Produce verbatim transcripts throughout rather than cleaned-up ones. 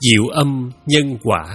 Diệu âm nhân quả.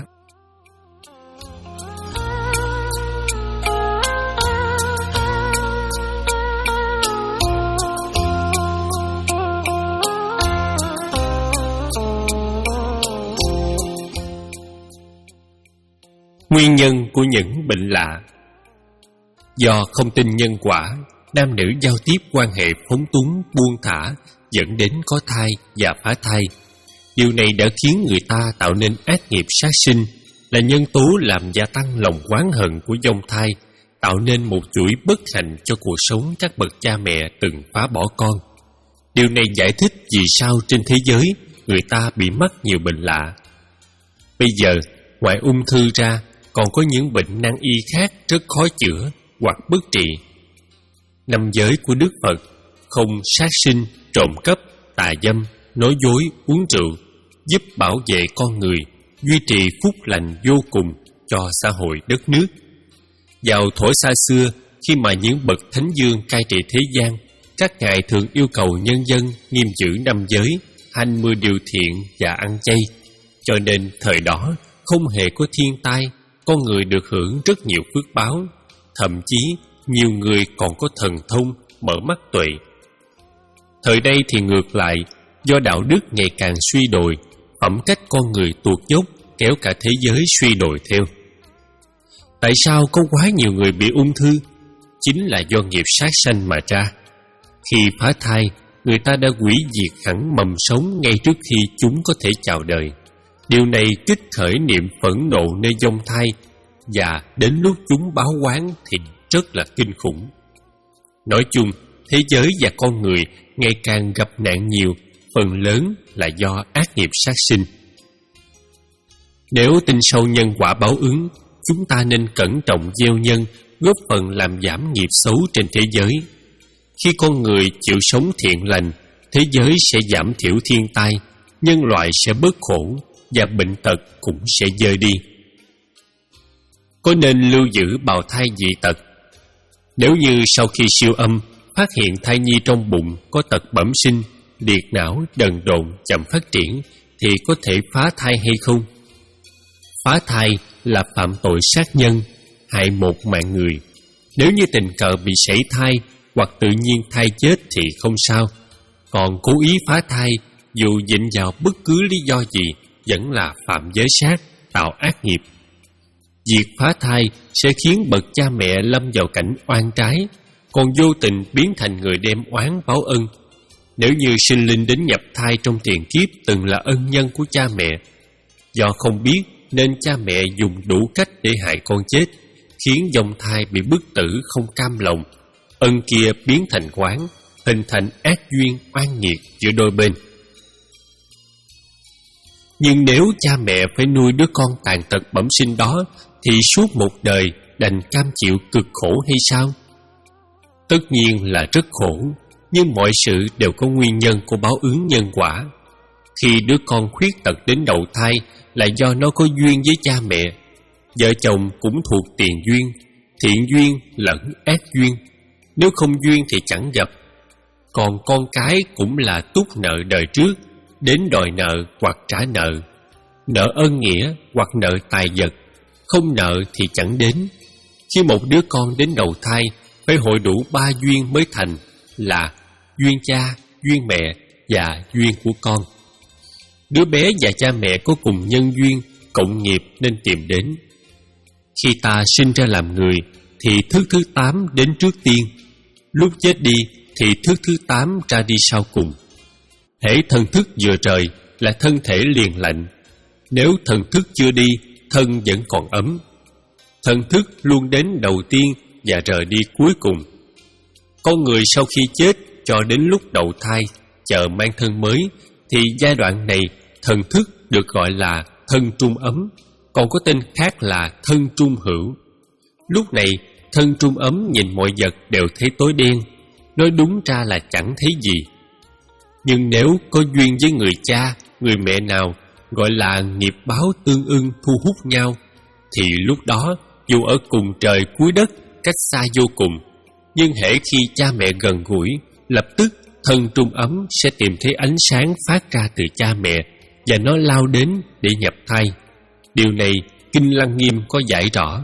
Nguyên nhân của những bệnh lạ. Do không tin nhân quả, nam nữ giao tiếp quan hệ phóng túng, buông thả, dẫn đến có thai và phá thai. Điều này đã khiến người ta tạo nên ác nghiệp sát sinh, là nhân tố làm gia tăng lòng oán hận của dòng thai, tạo nên một chuỗi bất hạnh cho cuộc sống các bậc cha mẹ từng phá bỏ con. Điều này giải thích vì sao trên thế giới người ta bị mắc nhiều bệnh lạ. Bây giờ, ngoài ung thư ra, còn có những bệnh nan y khác rất khó chữa hoặc bất trị. Năm giới của Đức Phật: không sát sinh, trộm cắp, tà dâm, nói dối, uống rượu, giúp bảo vệ con người, duy trì phúc lành vô cùng cho xã hội đất nước. Vào thuở xa xưa, khi mà những bậc thánh dương cai trị thế gian, các ngài thường yêu cầu nhân dân nghiêm giữ năm giới, hành mười điều thiện và ăn chay. Cho nên thời đó không hề có thiên tai, con người được hưởng rất nhiều phước báo, thậm chí nhiều người còn có thần thông, mở mắt tuệ. Thời đây thì ngược lại, do đạo đức ngày càng suy đồi, phẩm cách con người tuột dốc, kéo cả thế giới suy đồi theo. Tại sao có quá nhiều người bị ung thư? Chính là do nghiệp sát sanh mà ra. Khi phá thai, người ta đã hủy diệt hẳn mầm sống ngay trước khi chúng có thể chào đời. Điều này kích khởi niệm phẫn nộ nơi dông thai, và đến lúc chúng báo oán thì rất là kinh khủng. Nói chung, thế giới và con người ngày càng gặp nạn nhiều, phần lớn là do ác nghiệp sát sinh. Nếu tin sâu nhân quả báo ứng, chúng ta nên cẩn trọng gieo nhân, góp phần làm giảm nghiệp xấu trên thế giới. Khi con người chịu sống thiện lành, thế giới sẽ giảm thiểu thiên tai, nhân loại sẽ bớt khổ, và bệnh tật cũng sẽ dời đi. Có nên lưu giữ bào thai dị tật? Nếu như sau khi siêu âm phát hiện thai nhi trong bụng có tật bẩm sinh, liệt não, đần độn, chậm phát triển, thì có thể phá thai hay không? Phá thai là phạm tội sát nhân, hại một mạng người. Nếu như tình cờ bị sảy thai hoặc tự nhiên thai chết thì không sao. Còn cố ý phá thai, dù dịnh vào bất cứ lý do gì, vẫn là phạm giới sát, tạo ác nghiệp. Việc phá thai sẽ khiến bậc cha mẹ lâm vào cảnh oan trái, còn vô tình biến thành người đem oán báo ân. Nếu như sinh linh đến nhập thai trong tiền kiếp từng là ân nhân của cha mẹ, do không biết nên cha mẹ dùng đủ cách để hại con chết, khiến dòng thai bị bức tử không cam lòng. Ân kia biến thành oán, hình thành ác duyên oan nghiệt giữa đôi bên. Nhưng nếu cha mẹ phải nuôi đứa con tàn tật bẩm sinh đó, thì suốt một đời đành cam chịu cực khổ hay sao? Tất nhiên là rất khổ, nhưng mọi sự đều có nguyên nhân của báo ứng nhân quả. Khi đứa con khuyết tật đến đầu thai là do nó có duyên với cha mẹ. Vợ chồng cũng thuộc tiền duyên, thiện duyên lẫn ác duyên. Nếu không duyên thì chẳng gặp. Còn con cái cũng là túc nợ đời trước, đến đòi nợ hoặc trả nợ, nợ ân nghĩa hoặc nợ tài vật, không nợ thì chẳng đến. Khi một đứa con đến đầu thai, phải hội đủ ba duyên mới thành, là duyên cha, duyên mẹ và duyên của con. Đứa bé và cha mẹ có cùng nhân duyên, cộng nghiệp nên tìm đến. Khi ta sinh ra làm người, thì thức thứ tám đến trước tiên. Lúc chết đi thì thức thứ tám ra đi sau cùng. Hễ thần thức vừa rời là thân thể liền lạnh. Nếu thần thức chưa đi, thân vẫn còn ấm. Thần thức luôn đến đầu tiên và rời đi cuối cùng. Con người sau khi chết cho đến lúc đầu thai, chờ mang thân mới, thì giai đoạn này thần thức được gọi là thân trung ấm, còn có tên khác là thân trung hữu. Lúc này thân trung ấm nhìn mọi vật đều thấy tối đen, nói đúng ra là chẳng thấy gì. Nhưng nếu có duyên với người cha, người mẹ nào, gọi là nghiệp báo tương ưng thu hút nhau, thì lúc đó dù ở cùng trời cuối đất, cách xa vô cùng, nhưng hễ khi cha mẹ gần gũi, lập tức thân trung ấm sẽ tìm thấy ánh sáng phát ra từ cha mẹ và nó lao đến để nhập thai. Điều này Kinh Lăng Nghiêm có giải rõ.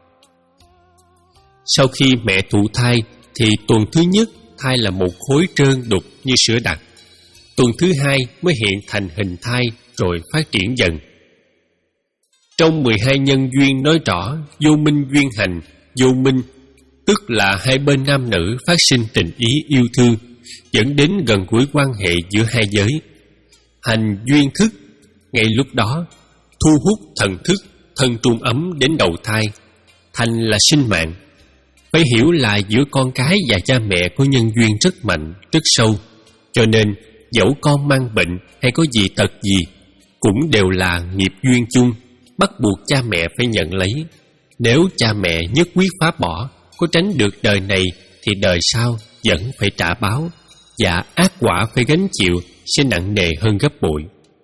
Sau khi mẹ thụ thai thì tuần thứ nhất thai là một khối trơn đục như sữa đặc. Tuần thứ hai mới hiện thành hình thai rồi phát triển dần. Trong mười hai nhân duyên nói rõ vô minh duyên hành. Vô minh tức là hai bên nam nữ phát sinh tình ý yêu thương, dẫn đến gần gũi quan hệ giữa hai giới. Hành duyên thức, ngay lúc đó thu hút thần thức, thân trung ấm đến đầu thai. Thành là sinh mạng. Phải hiểu là giữa con cái và cha mẹ có nhân duyên rất mạnh, rất sâu. Cho nên dẫu con mang bệnh hay có gì tật gì cũng đều là nghiệp duyên chung, bắt buộc cha mẹ phải nhận lấy. Nếu cha mẹ nhất quyết phá bỏ, có tránh được đời này thì đời sau vẫn phải trả báo, và ác quả phải gánh chịu sẽ nặng nề hơn gấp bội.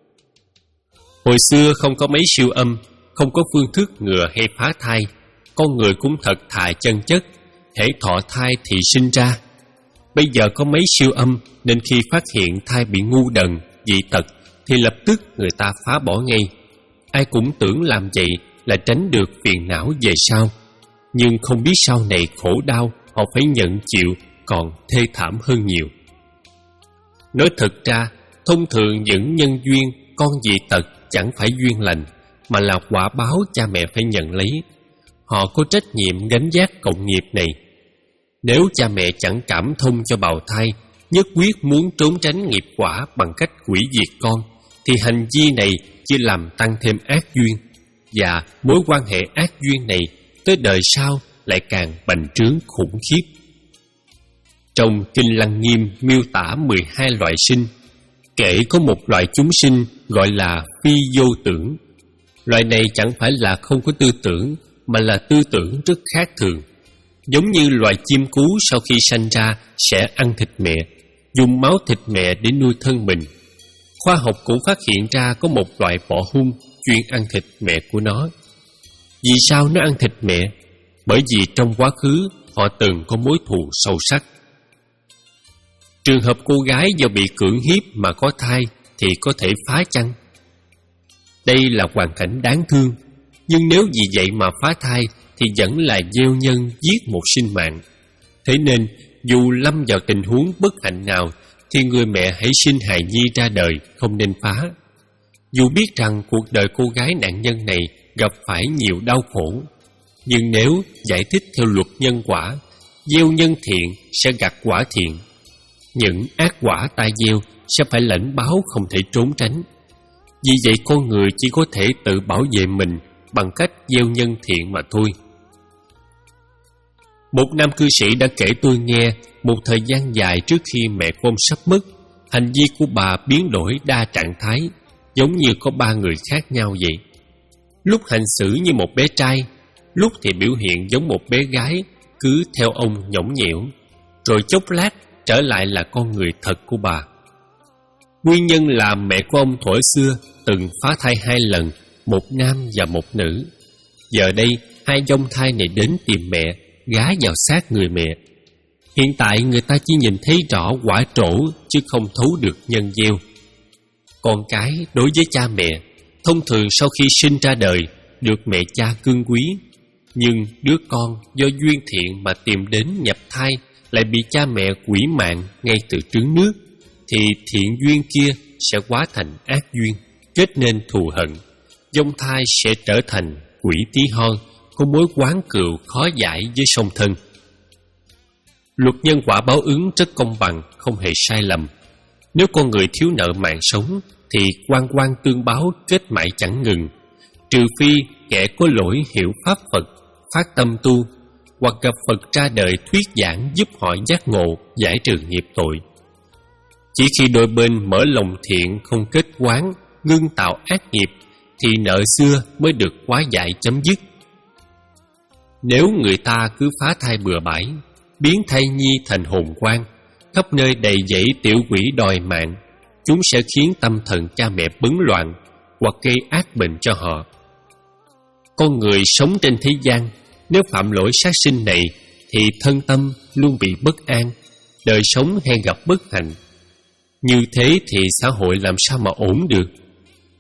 Hồi xưa không có mấy siêu âm, không có phương thức ngừa hay phá thai. Con người cũng thật thà chân chất, hễ thọ thai thì sinh ra. Bây giờ có mấy siêu âm nên khi phát hiện thai bị ngu đần, dị tật thì lập tức người ta phá bỏ ngay. Ai cũng tưởng làm vậy là tránh được phiền não về sau, nhưng không biết sau này khổ đau họ phải nhận chịu còn thê thảm hơn nhiều. Nói thật ra, thông thường những nhân duyên con dị tật chẳng phải duyên lành, mà là quả báo cha mẹ phải nhận lấy. Họ có trách nhiệm gánh vác cộng nghiệp này. Nếu cha mẹ chẳng cảm thông cho bào thai, nhất quyết muốn trốn tránh nghiệp quả bằng cách hủy diệt con, thì hành vi này chỉ làm tăng thêm ác duyên, và mối quan hệ ác duyên này tới đời sau lại càng bành trướng khủng khiếp. Trong Kinh Lăng Nghiêm miêu tả mười hai loại sinh, kể có một loại chúng sinh gọi là phi vô tưởng. Loại này chẳng phải là không có tư tưởng, mà là tư tưởng rất khác thường. Giống như loài chim cú sau khi sanh ra sẽ ăn thịt mẹ, dùng máu thịt mẹ để nuôi thân mình. Khoa học cũng phát hiện ra có một loại bọ hung chuyên ăn thịt mẹ của nó. Vì sao nó ăn thịt mẹ? Bởi vì trong quá khứ họ từng có mối thù sâu sắc. Trường hợp cô gái do bị cưỡng hiếp mà có thai thì có thể phá chăng? Đây là hoàn cảnh đáng thương, nhưng nếu vì vậy mà phá thai thì vẫn là gieo nhân giết một sinh mạng. Thế nên dù lâm vào tình huống bất hạnh nào thì người mẹ hãy sinh hài nhi ra đời, không nên phá. Dù biết rằng cuộc đời cô gái nạn nhân này gặp phải nhiều đau khổ, nhưng nếu giải thích theo luật nhân quả, gieo nhân thiện sẽ gặt quả thiện. Những ác quả ta gieo sẽ phải lãnh báo không thể trốn tránh. Vì vậy con người chỉ có thể tự bảo vệ mình bằng cách gieo nhân thiện mà thôi. Một nam cư sĩ đã kể tôi nghe, một thời gian dài trước khi mẹ của ông sắp mất, hành vi của bà biến đổi đa trạng thái, giống như có ba người khác nhau vậy. Lúc hành xử như một bé trai, lúc thì biểu hiện giống một bé gái, cứ theo ông nhõng nhẽo, rồi chốc lát trở lại là con người thật của bà. Nguyên nhân là mẹ của ông thuở xưa từng phá thai hai lần, một nam và một nữ. Giờ đây hai dông thai này đến tìm mẹ, gá vào xác người mẹ. Hiện tại người ta chỉ nhìn thấy rõ quả trổ chứ không thấu được nhân gieo. Con cái đối với cha mẹ thông thường sau khi sinh ra đời được mẹ cha cưng quý, nhưng đứa con do duyên thiện mà tìm đến nhập thai lại bị cha mẹ quỷ mạng ngay từ trứng nước, thì thiện duyên kia sẽ hóa thành ác duyên, kết nên thù hận. Dông thai sẽ trở thành quỷ tí hon, có mối oán cừu khó giải với song thân. Luật nhân quả báo ứng rất công bằng, không hề sai lầm. Nếu con người thiếu nợ mạng sống thì oan oan tương báo kết mãi chẳng ngừng, trừ phi kẻ có lỗi hiểu pháp Phật, phát tâm tu, hoặc gặp Phật ra đời thuyết giảng giúp họ giác ngộ, giải trừ nghiệp tội. Chỉ khi đôi bên mở lòng thiện không kết oán, ngưng tạo ác nghiệp, thì nợ xưa mới được hóa giải chấm dứt. Nếu người ta cứ phá thai bừa bãi, biến thai nhi thành hồn quan, khắp nơi đầy dẫy tiểu quỷ đòi mạng, chúng sẽ khiến tâm thần cha mẹ bấn loạn, hoặc gây ác bệnh cho họ. Con người sống trên thế gian, nếu phạm lỗi sát sinh này thì thân tâm luôn bị bất an, đời sống hay gặp bất hạnh. Như thế thì xã hội làm sao mà ổn được?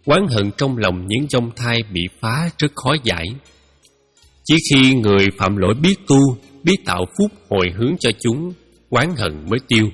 oán hận trong lòng những dông thai bị phá rất khó giải. Chỉ khi người phạm lỗi biết tu, biết tạo phúc hồi hướng cho chúng, oán hận mới tiêu.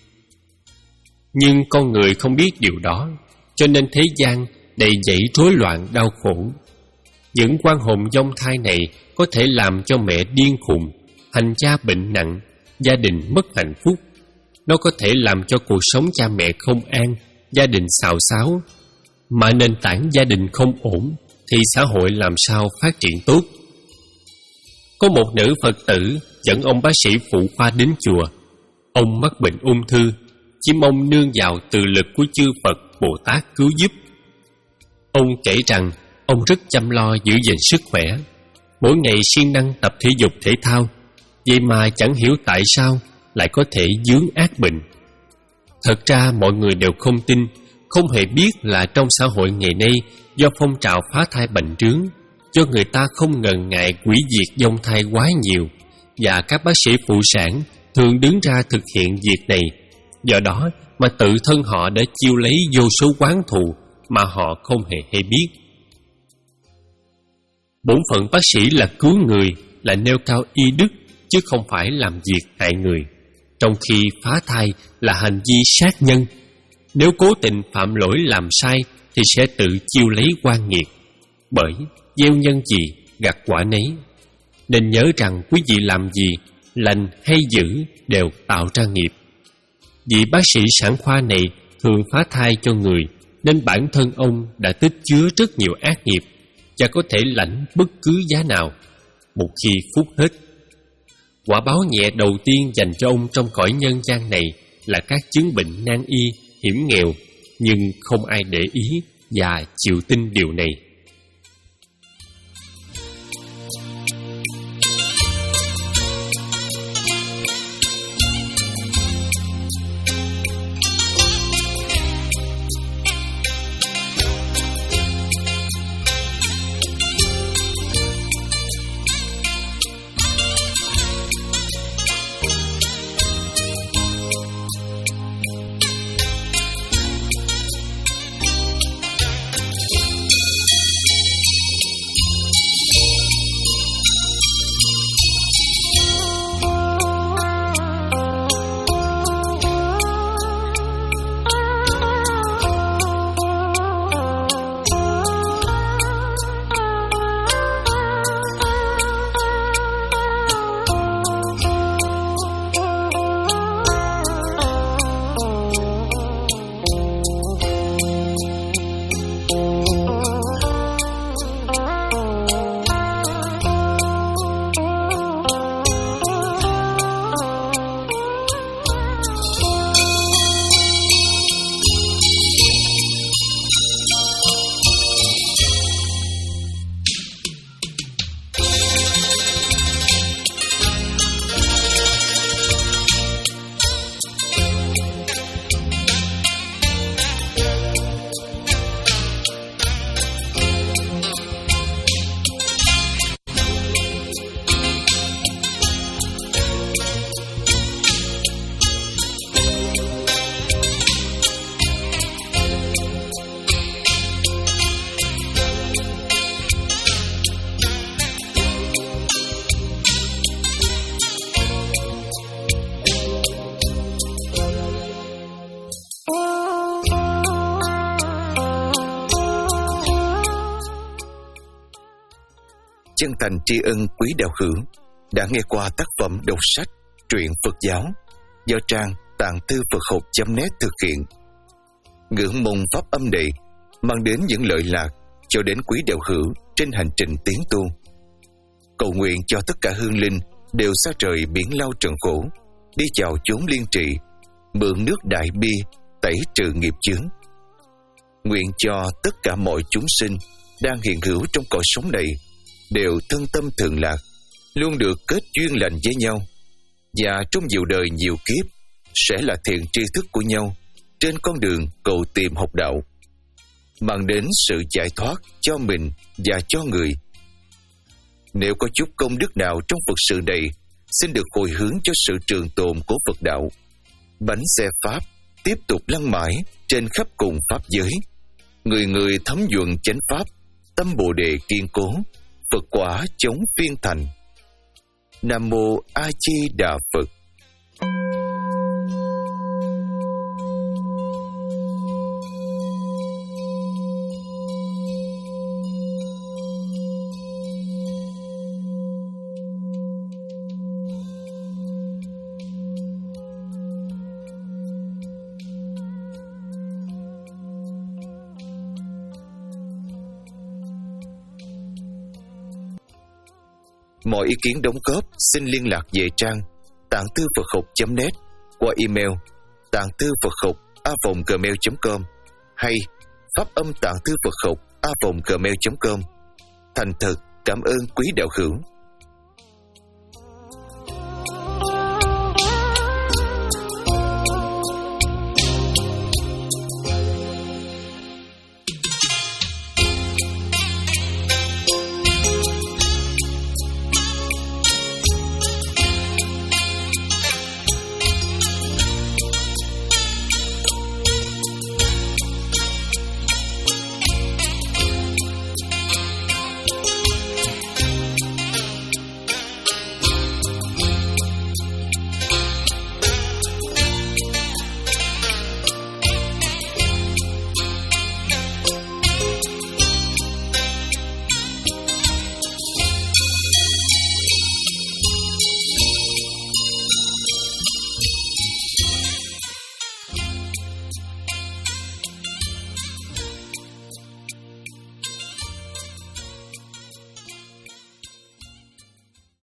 Nhưng con người không biết điều đó, cho nên thế gian đầy dẫy rối loạn đau khổ. Những oan hồn dông thai này có thể làm cho mẹ điên khùng, hành cha bệnh nặng, gia đình mất hạnh phúc. Nó có thể làm cho cuộc sống cha mẹ không an, gia đình xào xáo. Mà nền tảng gia đình không ổn thì xã hội làm sao phát triển tốt. Có một nữ Phật tử dẫn ông bác sĩ phụ khoa đến chùa. Ông mắc bệnh ung thư, chỉ mong nương vào từ lực của chư Phật Bồ Tát cứu giúp. Ông kể rằng ông rất chăm lo giữ gìn sức khỏe, mỗi ngày siêng năng tập thể dục thể thao, vậy mà chẳng hiểu tại sao lại có thể vướng ác bệnh. Thật ra mọi người đều không tin, không hề biết là trong xã hội ngày nay do phong trào phá thai bành trướng, do người ta không ngần ngại hủy diệt dông thai quá nhiều, và các bác sĩ phụ sản thường đứng ra thực hiện việc này. Do đó mà tự thân họ đã chiêu lấy vô số oán thù mà họ không hề hay biết. Bổn phận bác sĩ là cứu người, là nêu cao y đức, chứ không phải làm việc hại người. Trong khi phá thai là hành vi sát nhân, nếu cố tình phạm lỗi làm sai thì sẽ tự chiêu lấy oan nghiệt. Bởi gieo nhân gì gặt quả nấy. Nên nhớ rằng quý vị làm gì, lành hay dữ đều tạo ra nghiệp. Vị bác sĩ sản khoa này thường phá thai cho người, nên bản thân ông đã tích chứa rất nhiều ác nghiệp và có thể lãnh bất cứ giá nào một khi phút hết. Quả báo nhẹ đầu tiên dành cho ông trong cõi nhân gian này là các chứng bệnh nan y, hiểm nghèo, nhưng không ai để ý và chịu tin điều này. Chân thành tri ân quý đạo hữu đã nghe qua tác phẩm đọc sách truyện Phật giáo do trang tạng thư Phật học chấm net thực hiện. Ngưỡng mong pháp âm này mang đến những lợi lạc cho đến quý đạo hữu trên hành trình tiến tu. Cầu nguyện cho tất cả hương linh đều xa rời biển lao trần khổ, đi vào chốn liên trì, mượn nước đại bi tẩy trừ nghiệp chướng. Nguyện cho tất cả mọi chúng sinh đang hiện hữu trong cõi sống này đều thân tâm thường lạc, luôn được kết duyên lành với nhau, và trong nhiều đời nhiều kiếp sẽ là thiện tri thức của nhau trên con đường cầu tìm học đạo, mang đến sự giải thoát cho mình và cho người. Nếu có chút công đức nào trong Phật sự này, xin được hồi hướng cho sự trường tồn của Phật đạo. Bánh xe Pháp tiếp tục lăn mãi trên khắp cùng Pháp giới. Người người thấm nhuần chánh pháp, tâm Bồ đề kiên cố, Phật quả chống phiên thành. Nam mô A Di Đà Phật. Mọi ý kiến đóng góp xin liên lạc về trang tạng thư Phật học chấm net qua email tạng thư Phật học a vòng gmail chấm com hay pháp âm tạng thư Phật học a vòng gmail chấm com. Thành thật cảm ơn quý đạo hữu.